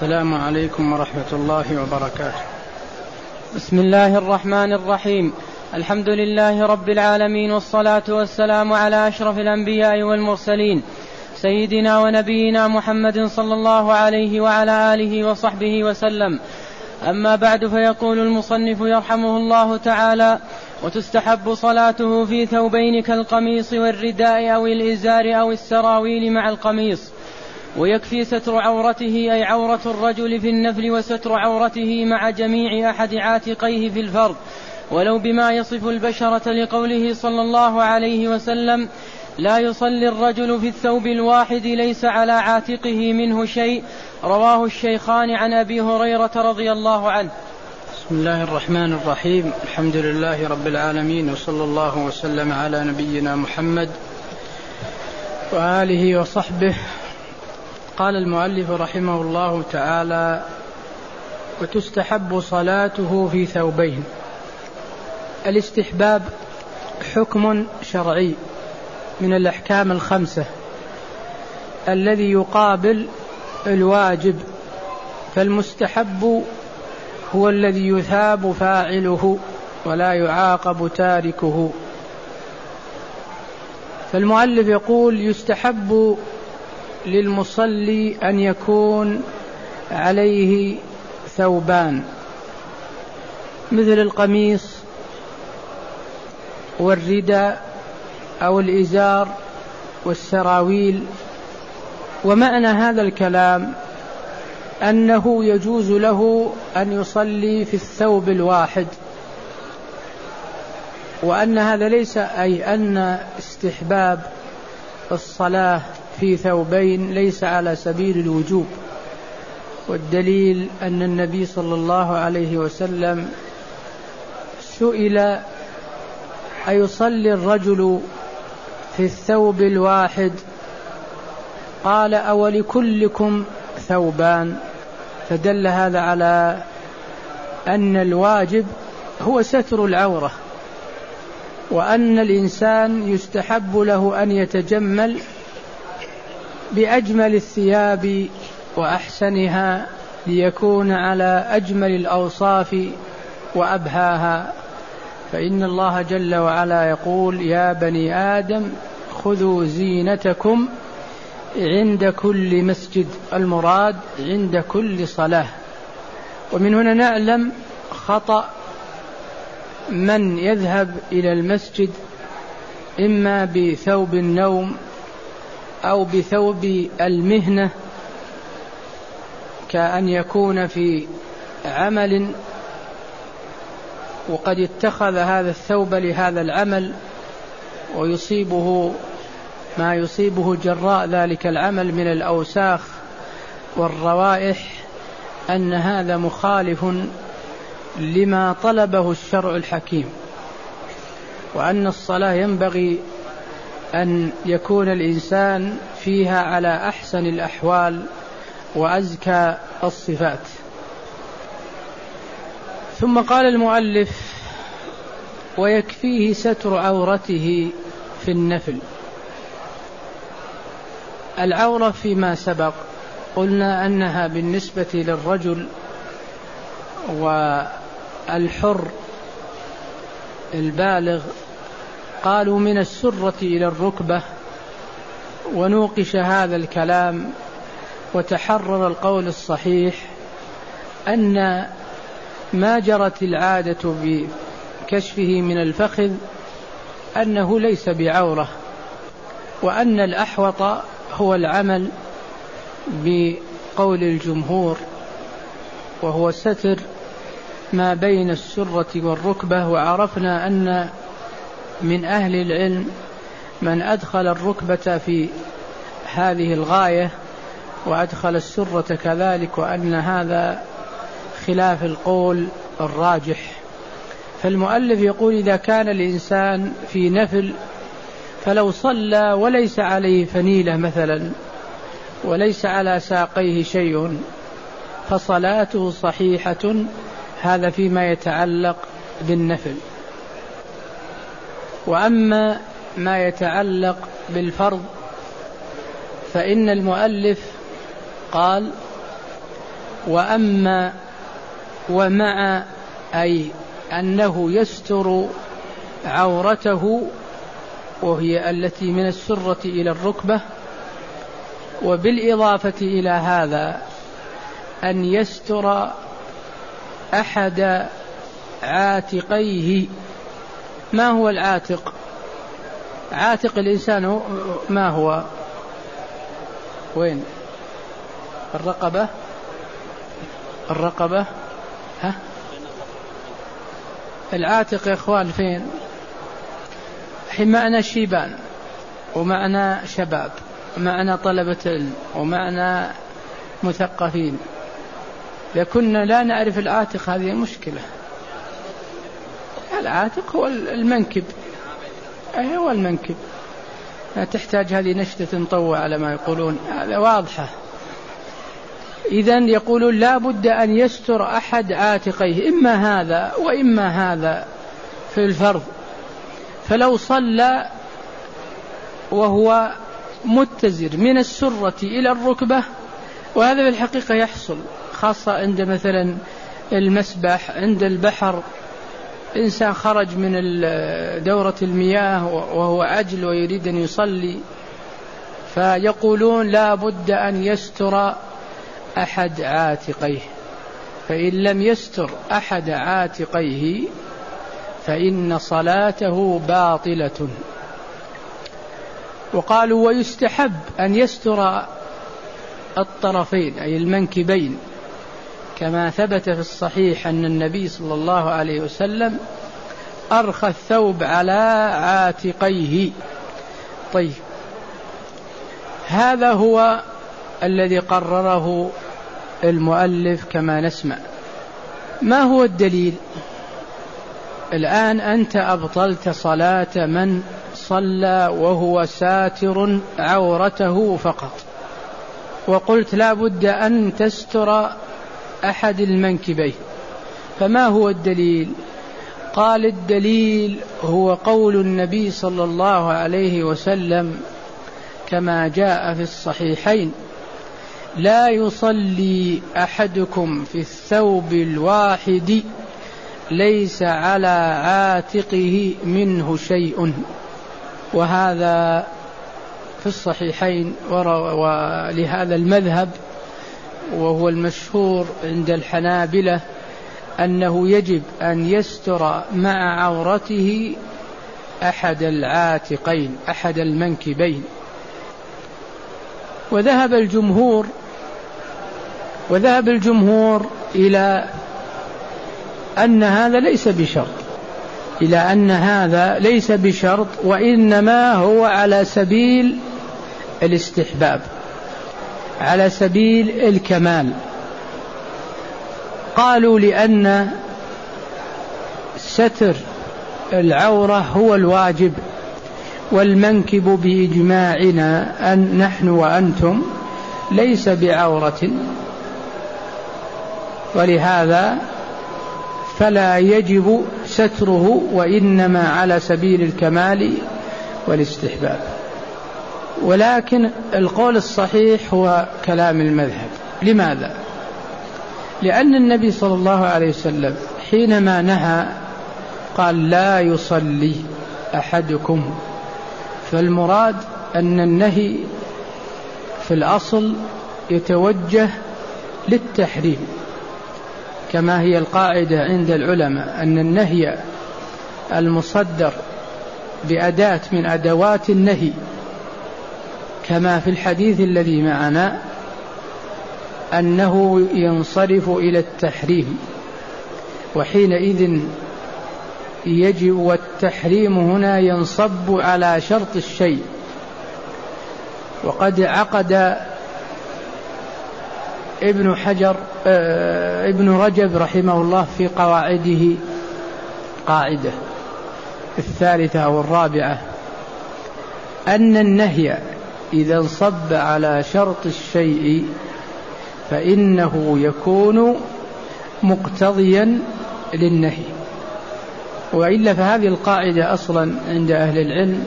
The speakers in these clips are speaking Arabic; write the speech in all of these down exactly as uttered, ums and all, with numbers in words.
السلام عليكم ورحمة الله وبركاته. بسم الله الرحمن الرحيم. الحمد لله رب العالمين، والصلاة والسلام على أشرف الأنبياء والمرسلين، سيدنا ونبينا محمد صلى الله عليه وعلى آله وصحبه وسلم. أما بعد، فيقول المصنف يرحمه الله تعالى: وتستحب صلاته في ثوبين كالقميص والرداء أو الإزار أو السراويل مع القميص، ويكفي ستر عورته أي عورة الرجل في النفل، وستر عورته مع جميع أحد عاتقيه في الفرض، ولو بما يصف البشرة، لقوله صلى الله عليه وسلم: لا يصلي الرجل في الثوب الواحد ليس على عاتقه منه شيء. رواه الشيخان عن أبي هريرة رضي الله عنه. بسم الله الرحمن الرحيم. الحمد لله رب العالمين، وصلى الله وسلم على نبينا محمد وآله وصحبه. قال المؤلف رحمه الله تعالى: وتستحب صلاته في ثوبين. الاستحباب حكم شرعي من الأحكام الخمسة الذي يقابل الواجب، فالمستحب هو الذي يثاب فاعله ولا يعاقب تاركه. فالمؤلف يقول: يستحب للمصلي أن يكون عليه ثوبان، مثل القميص والرداء أو الإزار والسراويل. ومعنى هذا الكلام أنه يجوز له أن يصلي في الثوب الواحد، وأن هذا ليس أي أن استحباب الصلاة في ثوبين ليس على سبيل الوجوب، والدليل أن النبي صلى الله عليه وسلم سئل: أيصلي الرجل في الثوب الواحد؟ قال: أولكلكم ثوبان؟ فدل هذا على أن الواجب هو ستر العورة، وأن الإنسان يستحب له أن يتجمل بأجمل الثياب وأحسنها ليكون على أجمل الأوصاف وأبهاها، فإن الله جل وعلا يقول: يا بني آدم خذوا زينتكم عند كل مسجد، المراد عند كل صلاة. ومن هنا نعلم خطأ من يذهب إلى المسجد إما بثوب النوم أو بثوب المهنة، كأن يكون في عمل وقد اتخذ هذا الثوب لهذا العمل، ويصيبه ما يصيبه جراء ذلك العمل من الأوساخ والروائح، أن هذا مخالف لما طلبه الشرع الحكيم، وأن الصلاة ينبغي أن يكون الإنسان فيها على أحسن الأحوال وأزكى الصفات. ثم قال المؤلف: ويكفيه ستر عورته في النفل. العورة فيما سبق قلنا أنها بالنسبة للرجل والحر البالغ قالوا من السرة إلى الركبة، ونوقش هذا الكلام وتحرر القول الصحيح أن ما جرت العادة بكشفه من الفخذ أنه ليس بعورة، وأن الأحوط هو العمل بقول الجمهور، وهو ستر ما بين السرة والركبة. وعرفنا أن من أهل العلم من أدخل الركبة في هذه الغاية وأدخل السرة كذلك، وأن هذا خلاف القول الراجح. فالمؤلف يقول: إذا كان الإنسان في نفل فلو صلى وليس عليه فنيلة مثلا وليس على ساقيه شيء فصلاته صحيحة. هذا فيما يتعلق بالنفل. وأما ما يتعلق بالفرض فإن المؤلف قال: وأما ومع أي أنه يستر عورته وهي التي من السرة إلى الركبة، وبالإضافة إلى هذا أن يستر أحد عاتقيه. ما هو العاتق؟ عاتق الإنسان ما هو؟ وين؟ الرقبة. الرقبة ها؟ العاتق يا إخوان فين؟ معنا شيبان ومعنا شباب ومعنا طلبة علم ومعنا مثقفين، لكنا لا نعرف العاتق هذه مشكلة. العاتق هو المنكب، أي هو المنكب، تحتاج هذه نشدة مطوع على ما يقولون، هذا واضحة. إذن يقولون لا بد أن يستر أحد عاتقيه، إما هذا وإما هذا في الفرض. فلو صلى وهو متزر من السرة إلى الركبة، وهذا بالحقيقة يحصل خاصة عند مثلا المسبح، عند البحر، إنسان خرج من دورة المياه وهو عجل ويريد أن يصلي، فيقولون لا بد أن يستر أحد عاتقيه، فإن لم يستر أحد عاتقيه فإن صلاته باطلة. وقالوا ويستحب أن يستر الطرفين أي المنكبين، كما ثبت في الصحيح أن النبي صلى الله عليه وسلم أرخى الثوب على عاتقيه. طيب، هذا هو الذي قرره المؤلف كما نسمع. ما هو الدليل؟ الآن أنت أبطلت صلاة من صلى وهو ساتر عورته فقط، وقلت لا بد أن تستر أحد المنكبين، فما هو الدليل؟ قال الدليل هو قول النبي صلى الله عليه وسلم كما جاء في الصحيحين: لا يصلي أحدكم في الثوب الواحد ليس على عاتقه منه شيء. وهذا في الصحيحين، ولهذا المذهب وهو المشهور عند الحنابلة أنه يجب أن يستر مع عورته أحد العاتقين أحد المنكبين. وذهب الجمهور وذهب الجمهور إلى أن هذا ليس بشرط إلى أن هذا ليس بشرط وإنما هو على سبيل الاستحباب، على سبيل الكمال. قالوا لأن ستر العورة هو الواجب، والمنكب بإجماعنا أن نحن وأنتم ليس بعورة، ولهذا فلا يجب ستره، وإنما على سبيل الكمال والاستحباب. ولكن القول الصحيح هو كلام المذهب. لماذا؟ لأن النبي صلى الله عليه وسلم حينما نهى قال لا يصلي أحدكم، فالمراد أن النهي في الأصل يتوجه للتحريم، كما هي القاعدة عند العلماء أن النهي المصدر بأداة من أدوات النهي، كما في الحديث الذي معنا أنه ينصرف إلى التحريم، وحينئذ يجب، والتحريم هنا ينصب على شرط الشيء. وقد عقد ابن حجر آه ابن رجب رحمه الله في قواعده قاعدة الثالثة أو الرابعة أن النهي إذا انصب على شرط الشيء فإنه يكون مقتضيا للنهي، وإلا فهذه القاعدة أصلا عند أهل العلم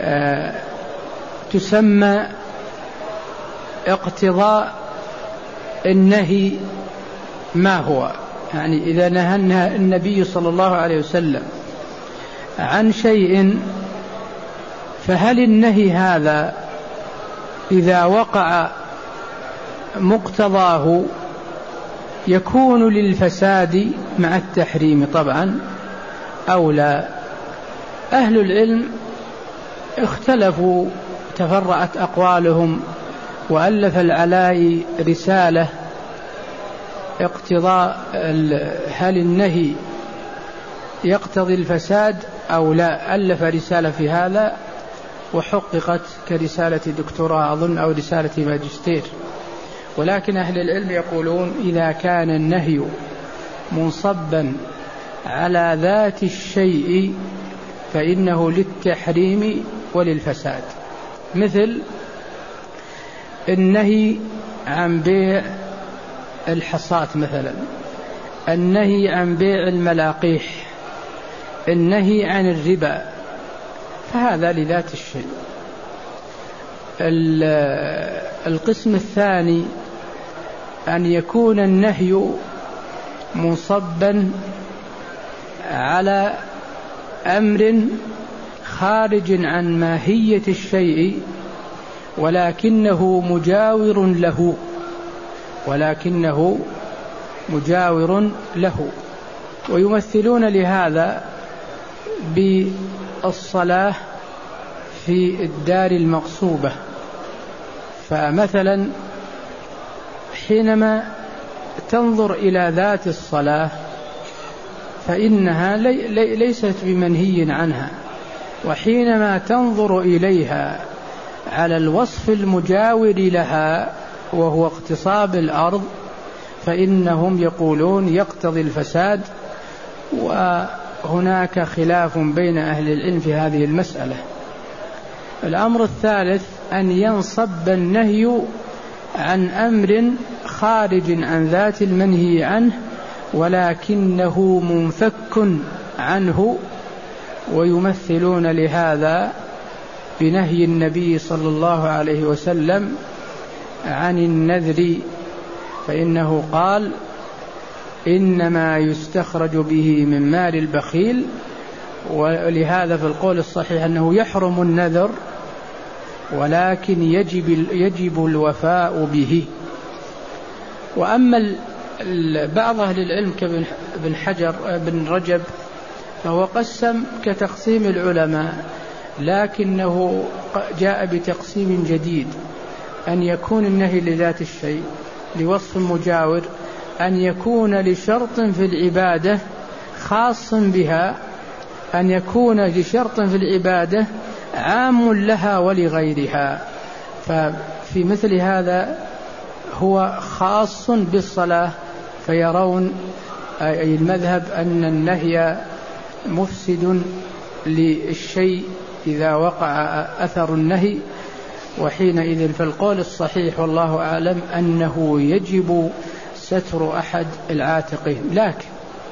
آه تسمى اقتضاء النهي ما هو، يعني إذا نهى النبي صلى الله عليه وسلم عن شيء، فهل النهي هذا إذا وقع مقتضاه يكون للفساد مع التحريم طبعا أو لا؟ أهل العلم اختلفوا، تفرعت أقوالهم، وألف العلائي رسالة اقتضاء هل النهي يقتضي الفساد أو لا، ألف رسالة في هذا وحققت كرسالة دكتوراه أظن أو رسالة ماجستير. ولكن أهل العلم يقولون إذا كان النهي منصبا على ذات الشيء فإنه للتحريم وللفساد، مثل النهي عن بيع الحصاة مثلا، النهي عن بيع الملاقيح، النهي عن الربا، فهذا لذات الشيء. القسم الثاني أن يكون النهي منصبا على أمر خارج عن ماهية الشيء ولكنه مجاور له ولكنه مجاور له ويمثلون لهذا بالصلاة في الدار المغصوبة. فمثلا حينما تنظر إلى ذات الصلاة فإنها لي لي ليست بمنهي عنها، وحينما تنظر إليها على الوصف المجاور لها وهو اغتصاب الأرض فإنهم يقولون يقتضي الفساد. وهناك خلاف بين أهل العلم في هذه المسألة. الأمر الثالث أن ينصب النهي عن أمر خارج عن ذات المنهي عنه ولكنه منفك عنه، ويمثلون لهذا بنهي النبي صلى الله عليه وسلم عن النذر، فإنه قال إنما يستخرج به من مال البخيل، ولهذا في القول الصحيح أنه يحرم النذر ولكن يجب, يجب الوفاء به. وأما بعض أهل العلم كابن حجر بن رجب فهو قسم كتقسيم العلماء، لكنه جاء بتقسيم جديد، أن يكون النهي لذات الشيء لوصف مجاور، أن يكون لشرط في العبادة خاص بها، أن يكون لشرط في العبادة عام لها ولغيرها. ففي مثل هذا هو خاص بالصلاة، فيرون أي المذهب أن النهي مفسد للشيء إذا وقع أثر النهي، وحينئذ فالقول الصحيح والله أعلم أنه يجب ستر أحد العاتقين. لكن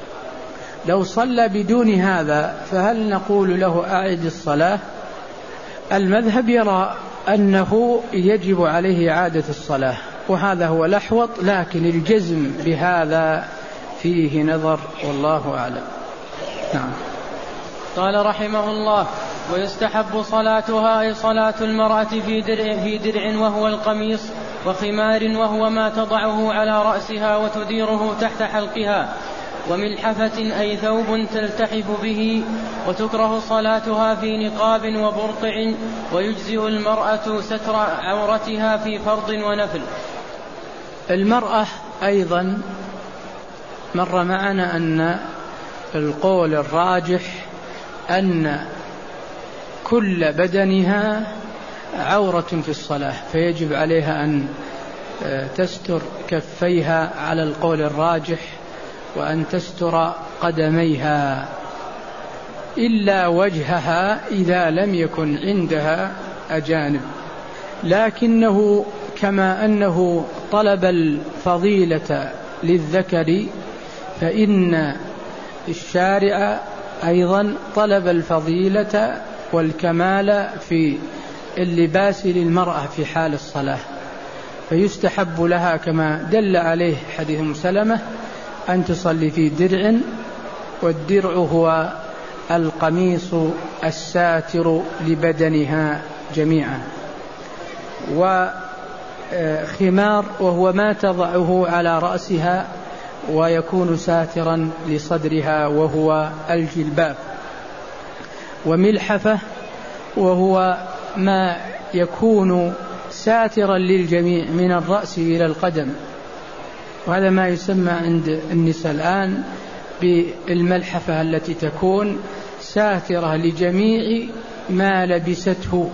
لو صلى بدون هذا فهل نقول له أعد الصلاة؟ المذهب يرى أنه يجب عليه إعادة الصلاة، وهذا هو الأحوط، لكن الجزم بهذا فيه نظر والله أعلم. نعم. قال رحمه الله: ويستحب صلاتها أي صلاة المرأة في درع, في درع وهو القميص، وخمار وهو ما تضعه على رأسها وتديره تحت حلقها، وملحفة أي ثوب تلتحف به، وتكره صلاتها في نقاب وبرقع، ويجزئ المرأة ستر عورتها في فرض ونفل. المرأة أيضا مر معنا أن القول الراجح أن كل بدنها عورة في الصلاة، فيجب عليها أن تستر كفيها على القول الراجح، وأن تستر قدميها إلا وجهها إذا لم يكن عندها أجانب. لكنه كما أنه طلب الفضيلة للذكر فإن الشارع أيضا طلب الفضيلة والكمال في اللباس للمرأة في حال الصلاة، فيستحب لها كما دل عليه حديث أم سلمة أن تصلي في درع، والدرع هو القميص الساتر لبدنها جميعا، وخمار وهو ما تضعه على رأسها ويكون ساترا لصدرها وهو الجلباب، وملحفة وهو ما يكون ساترا للجميع من الرأس إلى القدم، وهذا ما يسمى عند النساء الآن بالملحفة التي تكون ساترة لجميع ما لبسته،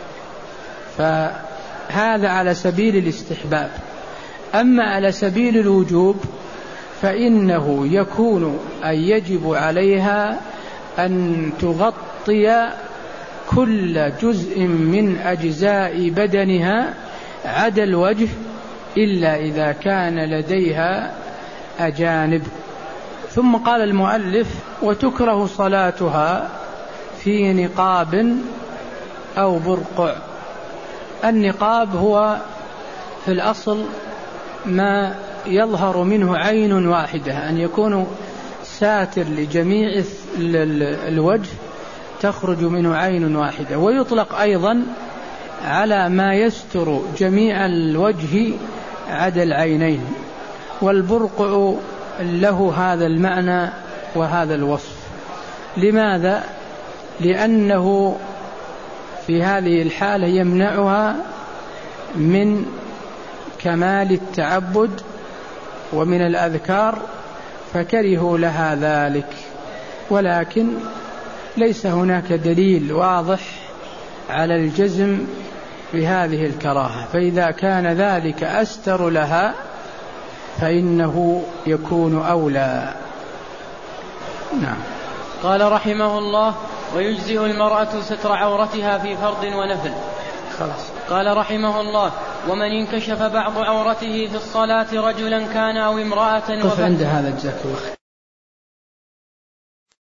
فهذا على سبيل الاستحباب. أما على سبيل الوجوب فإنه يكون أن يجب عليها أن تغطي كل جزء من أجزاء بدنها عدا الوجه، إلا إذا كان لديها أجانب. ثم قال المؤلف: وتكره صلاتها في نقاب أو برقع. النقاب هو في الأصل ما يظهر منه عين واحدة، أن يكون ساتر لجميع الوجه تخرج منه عين واحدة، ويطلق أيضا على ما يستر جميع الوجه عدا العينين، والبرقع له هذا المعنى وهذا الوصف. لماذا؟ لأنه في هذه الحالة يمنعها من كمال التعبد ومن الأذكار، فكرهوا لها ذلك، ولكن ليس هناك دليل واضح على الجزم بهذه الكراهة، فإذا كان ذلك أستر لها فإنه يكون أولى. نعم. قال رحمه الله: ويجزئ المرأة ستر عورتها في فرض ونفل. خلاص. قال رحمه الله: ومن انكشف بعض عورته في الصلاة رجلا كان أو امرأة. قف عند هذا، جزاك الله خير.